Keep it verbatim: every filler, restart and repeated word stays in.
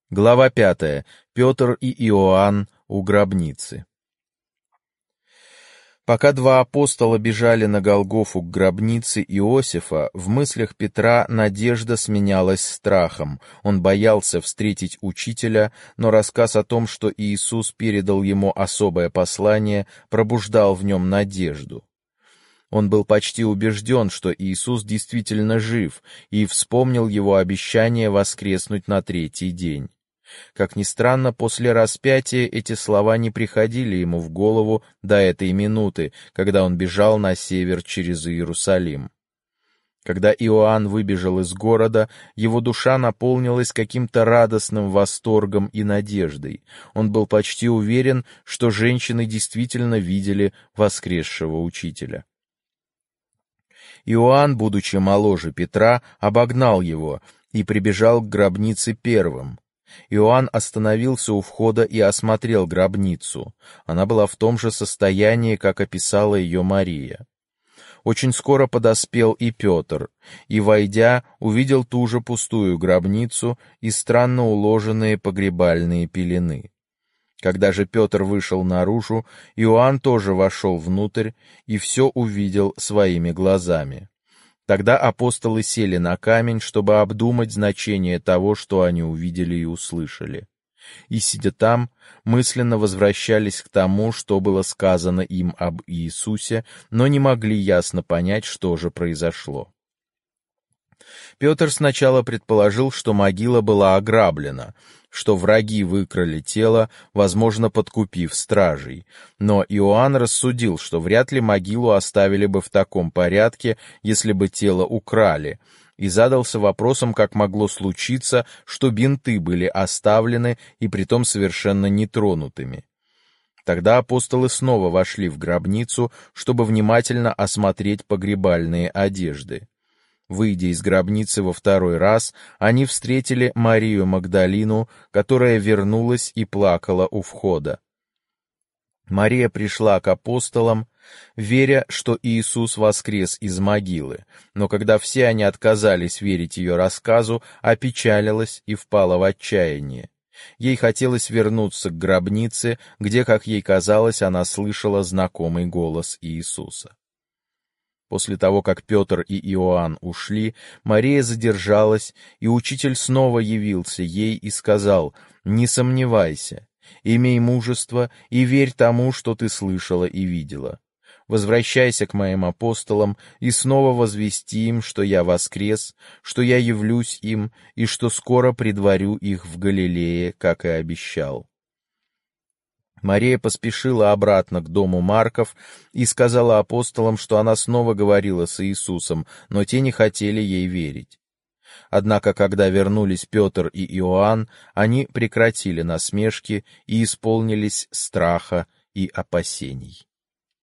Глава пятая. Петр и Иоанн у гробницы. Пока два апостола бежали на Голгофу к гробнице Иосифа, в мыслях Петра надежда сменялась страхом. Он боялся встретить учителя, но рассказ о том, что Иисус передал ему особое послание, пробуждал в нем надежду. Он был почти убежден, что Иисус действительно жив, и вспомнил его обещание воскреснуть на третий день. Как ни странно, после распятия эти слова не приходили ему в голову до этой минуты, когда он бежал на север через Иерусалим. Когда Иоанн выбежал из города, его душа наполнилась каким-то радостным восторгом и надеждой. Он был почти уверен, что женщины действительно видели воскресшего учителя. Иоанн, будучи моложе Петра, обогнал его и прибежал к гробнице первым. Иоанн остановился у входа и осмотрел гробницу. Она была в том же состоянии, как описала ее Мария. Очень скоро подоспел и Петр, и, войдя, увидел ту же пустую гробницу и странно уложенные погребальные пелены. Когда же Петр вышел наружу, Иоанн тоже вошел внутрь и все увидел своими глазами. Тогда апостолы сели на камень, чтобы обдумать значение того, что они увидели и услышали. И, сидя там, мысленно возвращались к тому, что было сказано им об Иисусе, но не могли ясно понять, что же произошло. Петр сначала предположил, что могила была ограблена, что враги выкрали тело, возможно, подкупив стражей. Но Иоанн рассудил, что вряд ли могилу оставили бы в таком порядке, если бы тело украли, и задался вопросом, как могло случиться, что бинты были оставлены и притом совершенно нетронутыми. Тогда апостолы снова вошли в гробницу, чтобы внимательно осмотреть погребальные одежды. Выйдя из гробницы во второй раз, они встретили Марию Магдалину, которая вернулась и плакала у входа. Мария пришла к апостолам, веря, что Иисус воскрес из могилы, но когда все они отказались верить ее рассказу, опечалилась и впала в отчаяние. Ей хотелось вернуться к гробнице, где, как ей казалось, она слышала знакомый голос Иисуса. После того, как Петр и Иоанн ушли, Мария задержалась, и учитель снова явился ей и сказал: «Не сомневайся, имей мужество и верь тому, что ты слышала и видела. Возвращайся к моим апостолам и снова возвести им, что я воскрес, что я явлюсь им и что скоро предварю их в Галилее, как и обещал». Мария поспешила обратно к дому Марков и сказала апостолам, что она снова говорила с Иисусом, но те не хотели ей верить. Однако, когда вернулись Петр и Иоанн, они прекратили насмешки и исполнились страха и опасений.